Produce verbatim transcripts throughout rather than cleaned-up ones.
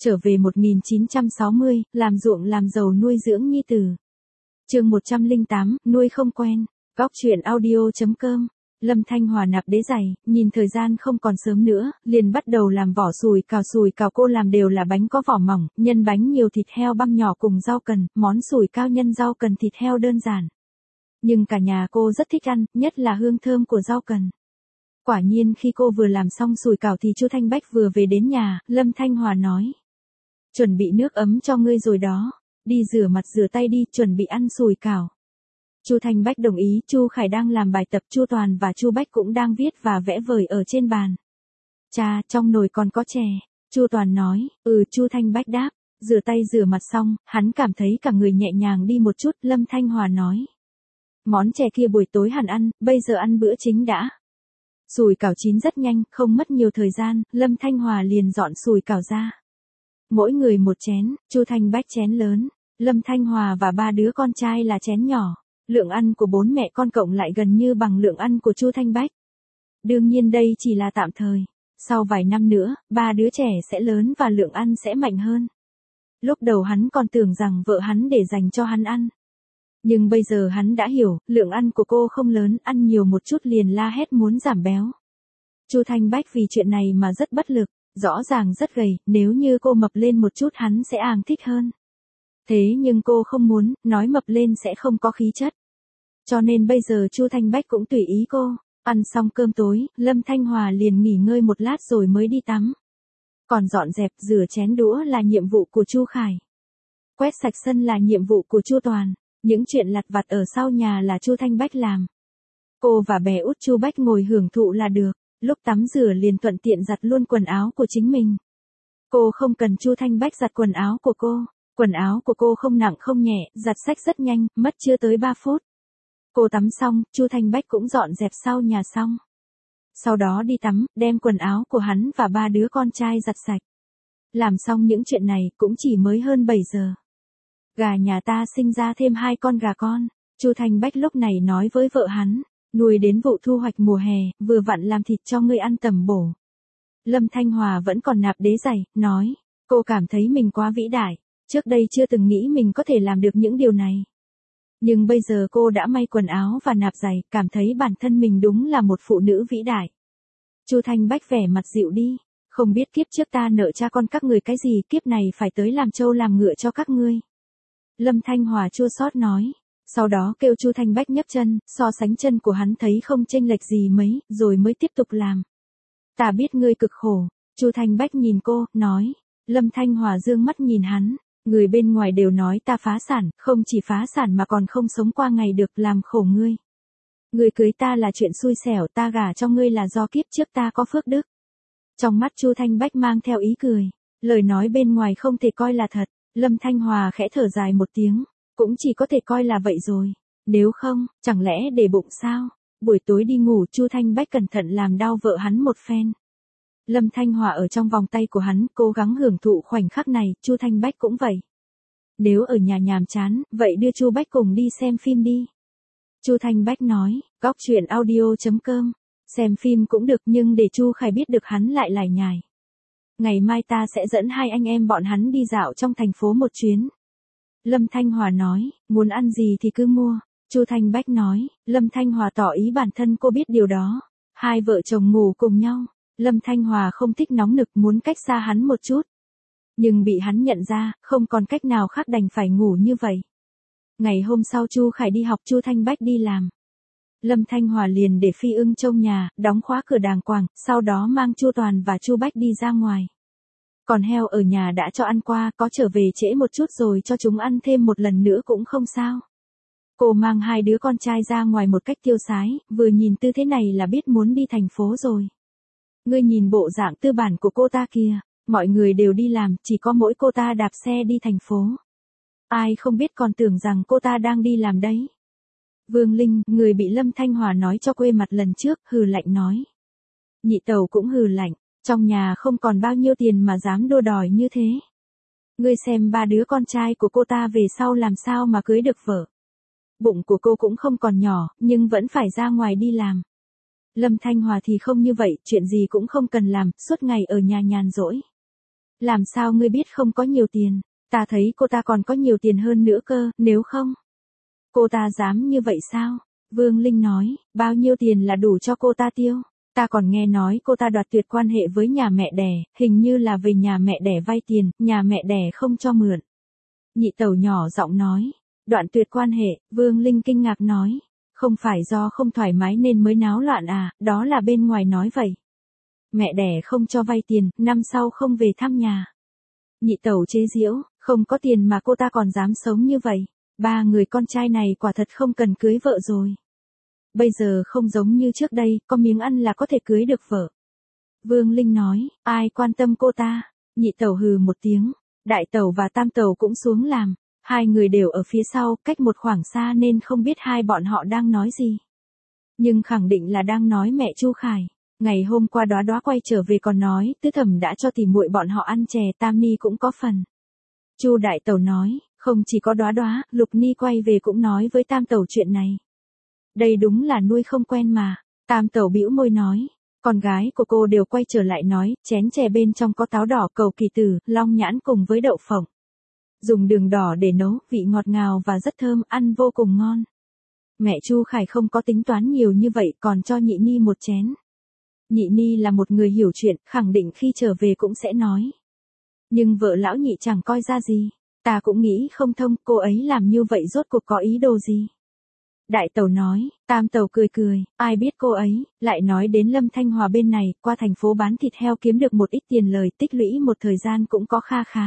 Trở về một nghìn chín trăm sáu mươi, làm ruộng làm giàu nuôi dưỡng nhi tử. Chương một trăm lẻ tám, nuôi không quen. Góc truyện audio.com. Lâm Thanh Hòa nạp đế giày, nhìn thời gian không còn sớm nữa, liền bắt đầu làm vỏ sùi cào sùi cào cô làm đều là bánh có vỏ mỏng, nhân bánh nhiều thịt heo băm nhỏ cùng rau cần, món sùi cao nhân rau cần thịt heo đơn giản. Nhưng cả nhà cô rất thích ăn, nhất là hương thơm của rau cần. Quả nhiên khi cô vừa làm xong sùi cào thì Chu Thanh Bách vừa về đến nhà, Lâm Thanh Hòa nói. Chuẩn bị nước ấm cho ngươi rồi đó, đi rửa mặt rửa tay đi, chuẩn bị ăn sùi cào. Chu Thanh Bách đồng ý, Chu Khải đang làm bài tập, Chu Toàn và Chu Bách cũng đang viết và vẽ vời ở trên bàn. Cha, trong nồi còn có chè. Chu Toàn nói, ừ, Chu Thanh Bách đáp, rửa tay rửa mặt xong, hắn cảm thấy cả người nhẹ nhàng đi một chút, Lâm Thanh Hòa nói. Món chè kia buổi tối hẳn ăn, bây giờ ăn bữa chính đã. Sùi cảo chín rất nhanh, không mất nhiều thời gian, Lâm Thanh Hòa liền dọn sùi cảo ra. Mỗi người một chén, Chu Thanh Bách chén lớn, Lâm Thanh Hòa và ba đứa con trai là chén nhỏ. Lượng ăn của bốn mẹ con cộng lại gần như bằng lượng ăn của Chu Thanh Bách. Đương nhiên đây chỉ là tạm thời. Sau vài năm nữa, ba đứa trẻ sẽ lớn và lượng ăn sẽ mạnh hơn. Lúc đầu hắn còn tưởng rằng vợ hắn để dành cho hắn ăn. Nhưng bây giờ hắn đã hiểu, lượng ăn của cô không lớn, ăn nhiều một chút liền la hét muốn giảm béo. Chu Thanh Bách vì chuyện này mà rất bất lực, rõ ràng rất gầy, nếu như cô mập lên một chút hắn sẽ àng thích hơn. Thế nhưng cô không muốn, nói mập lên sẽ không có khí chất. Cho nên bây giờ Chu Thanh Bách cũng tùy ý cô. Ăn xong cơm tối, Lâm Thanh Hòa liền nghỉ ngơi một lát rồi mới đi tắm. Còn dọn dẹp rửa chén đũa là nhiệm vụ của Chu Khải. Quét sạch sân là nhiệm vụ của Chu Toàn. Những chuyện lặt vặt ở sau nhà là Chu Thanh Bách làm. Cô và bé út Chu Bách ngồi hưởng thụ là được. Lúc tắm rửa liền thuận tiện giặt luôn quần áo của chính mình. Cô không cần Chu Thanh Bách giặt quần áo của cô. Quần áo của cô không nặng không nhẹ, giặt sạch rất nhanh, mất chưa tới ba phút. Cô tắm xong, Chu Thanh Bách cũng dọn dẹp sau nhà xong. Sau đó đi tắm, đem quần áo của hắn và ba đứa con trai giặt sạch. Làm xong những chuyện này cũng chỉ mới hơn bảy giờ. Gà nhà ta sinh ra thêm hai con gà con. Chu Thanh Bách lúc này nói với vợ hắn, nuôi đến vụ thu hoạch mùa hè, vừa vặn làm thịt cho ngươi ăn tầm bổ. Lâm Thanh Hòa vẫn còn nạp đế giày, nói, cô cảm thấy mình quá vĩ đại. Trước đây chưa từng nghĩ mình có thể làm được những điều này. Nhưng bây giờ cô đã may quần áo và nạp giày, cảm thấy bản thân mình đúng là một phụ nữ vĩ đại. Chu Thanh Bách vẻ mặt dịu đi, không biết kiếp trước ta nợ cha con các người cái gì, kiếp này phải tới làm trâu làm ngựa cho các ngươi. Lâm Thanh Hòa chua xót nói, sau đó kêu Chu Thanh Bách nhấc chân, so sánh chân của hắn thấy không chênh lệch gì mấy, rồi mới tiếp tục làm. Ta biết ngươi cực khổ. Chu Thanh Bách nhìn cô, nói. Lâm Thanh Hòa dương mắt nhìn hắn. Người bên ngoài đều nói ta phá sản, không chỉ phá sản mà còn không sống qua ngày được, làm khổ ngươi. Ngươi cưới ta là chuyện xui xẻo, ta gả cho ngươi là do kiếp trước ta có phước đức. Trong mắt Chu Thanh Bách mang theo ý cười, lời nói bên ngoài không thể coi là thật. Lâm Thanh Hòa khẽ thở dài một tiếng, cũng chỉ có thể coi là vậy rồi. Nếu không, chẳng lẽ để bụng sao? Buổi tối đi ngủ, Chu Thanh Bách cẩn thận làm đau vợ hắn một phen. Lâm Thanh Hòa ở trong vòng tay của hắn, cố gắng hưởng thụ khoảnh khắc này, Chu Thanh Bách cũng vậy. Nếu ở nhà nhàm chán, vậy đưa Chu Bách cùng đi xem phim đi. Chu Thanh Bách nói, góc truyện audio.com, xem phim cũng được nhưng để Chu Khải biết được hắn lại lải nhải. Ngày mai ta sẽ dẫn hai anh em bọn hắn đi dạo trong thành phố một chuyến. Lâm Thanh Hòa nói, muốn ăn gì thì cứ mua. Chu Thanh Bách nói, Lâm Thanh Hòa tỏ ý bản thân cô biết điều đó. Hai vợ chồng ngủ cùng nhau. Lâm Thanh Hòa không thích nóng nực, muốn cách xa hắn một chút. Nhưng bị hắn nhận ra, không còn cách nào khác đành phải ngủ như vậy. Ngày hôm sau Chu Khải đi học, Chu Thanh Bách đi làm. Lâm Thanh Hòa liền để Phi Ưng trông nhà, đóng khóa cửa đàng hoàng, sau đó mang Chu Toàn và Chu Bách đi ra ngoài. Còn heo ở nhà đã cho ăn qua, có trở về trễ một chút rồi cho chúng ăn thêm một lần nữa cũng không sao. Cô mang hai đứa con trai ra ngoài một cách tiêu sái, vừa nhìn tư thế này là biết muốn đi thành phố rồi. Ngươi nhìn bộ dạng tư bản của cô ta kìa, mọi người đều đi làm, chỉ có mỗi cô ta đạp xe đi thành phố. Ai không biết còn tưởng rằng cô ta đang đi làm đấy. Vương Linh, người bị Lâm Thanh Hòa nói cho quê mặt lần trước, hừ lạnh nói. Nhị tẩu cũng hừ lạnh, trong nhà không còn bao nhiêu tiền mà dám đua đòi như thế. Ngươi xem ba đứa con trai của cô ta về sau làm sao mà cưới được vợ. Bụng của cô cũng không còn nhỏ, nhưng vẫn phải ra ngoài đi làm. Lâm Thanh Hòa thì không như vậy, chuyện gì cũng không cần làm, suốt ngày ở nhà nhàn rỗi. Làm sao ngươi biết không có nhiều tiền, ta thấy cô ta còn có nhiều tiền hơn nữa cơ, nếu không. Cô ta dám như vậy sao? Vương Linh nói, bao nhiêu tiền là đủ cho cô ta tiêu? Ta còn nghe nói cô ta đoạt tuyệt quan hệ với nhà mẹ đẻ, hình như là về nhà mẹ đẻ vay tiền, nhà mẹ đẻ không cho mượn. Nhị tẩu nhỏ giọng nói, đoạn tuyệt quan hệ, Vương Linh kinh ngạc nói, không phải do không thoải mái nên mới náo loạn à, đó là bên ngoài nói vậy. Mẹ đẻ không cho vay tiền, năm sau không về thăm nhà. Nhị tẩu chế giễu, không có tiền mà cô ta còn dám sống như vậy. Ba người con trai này quả thật không cần cưới vợ rồi. Bây giờ không giống như trước đây, có miếng ăn là có thể cưới được vợ. Vương Linh nói, ai quan tâm cô ta? Nhị tẩu hừ một tiếng, đại tẩu và tam tẩu cũng xuống làm. Hai người đều ở phía sau, cách một khoảng xa nên không biết hai bọn họ đang nói gì. Nhưng khẳng định là đang nói mẹ Chu Khải. Ngày hôm qua Đóa Đóa quay trở về còn nói, Tứ Thẩm đã cho tỉ muội bọn họ ăn chè, Tam Ni cũng có phần. Chu đại tẩu nói, không chỉ có Đóa Đóa, Lục Ni quay về cũng nói với Tam tẩu chuyện này. Đây đúng là nuôi không quen mà. Tam tẩu bĩu môi nói, con gái của cô đều quay trở lại nói, chén chè bên trong có táo đỏ, cầu kỳ tử, long nhãn cùng với đậu phộng. Dùng đường đỏ để nấu, vị ngọt ngào và rất thơm, ăn vô cùng ngon. Mẹ Chu Khải không có tính toán nhiều như vậy, còn cho Nhị Ni một chén. Nhị Ni là một người hiểu chuyện, khẳng định khi trở về cũng sẽ nói. Nhưng vợ lão nhị chẳng coi ra gì. Ta cũng nghĩ không thông, cô ấy làm như vậy rốt cuộc có ý đồ gì. Đại tẩu nói, tam tẩu cười cười, ai biết cô ấy, lại nói đến Lâm Thanh Hòa bên này, qua thành phố bán thịt heo kiếm được một ít tiền lời, tích lũy một thời gian cũng có kha khá.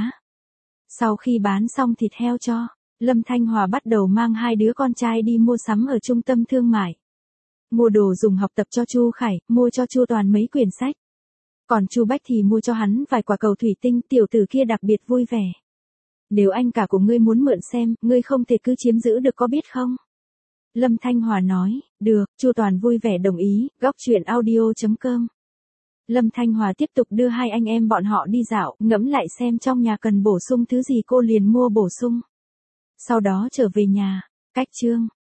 Sau khi bán xong thịt heo cho, Lâm Thanh Hòa bắt đầu mang hai đứa con trai đi mua sắm ở trung tâm thương mại. Mua đồ dùng học tập cho Chu Khải, mua cho Chu Toàn mấy quyển sách. Còn Chu Bách thì mua cho hắn vài quả cầu thủy tinh, tiểu tử kia đặc biệt vui vẻ. Nếu anh cả của ngươi muốn mượn xem, ngươi không thể cứ chiếm giữ được có biết không? Lâm Thanh Hòa nói, được, Chu Toàn vui vẻ đồng ý, góc truyện audio chấm com. Lâm Thanh Hòa tiếp tục đưa hai anh em bọn họ đi dạo, ngẫm lại xem trong nhà cần bổ sung thứ gì cô liền mua bổ sung. Sau đó trở về nhà, cách chương.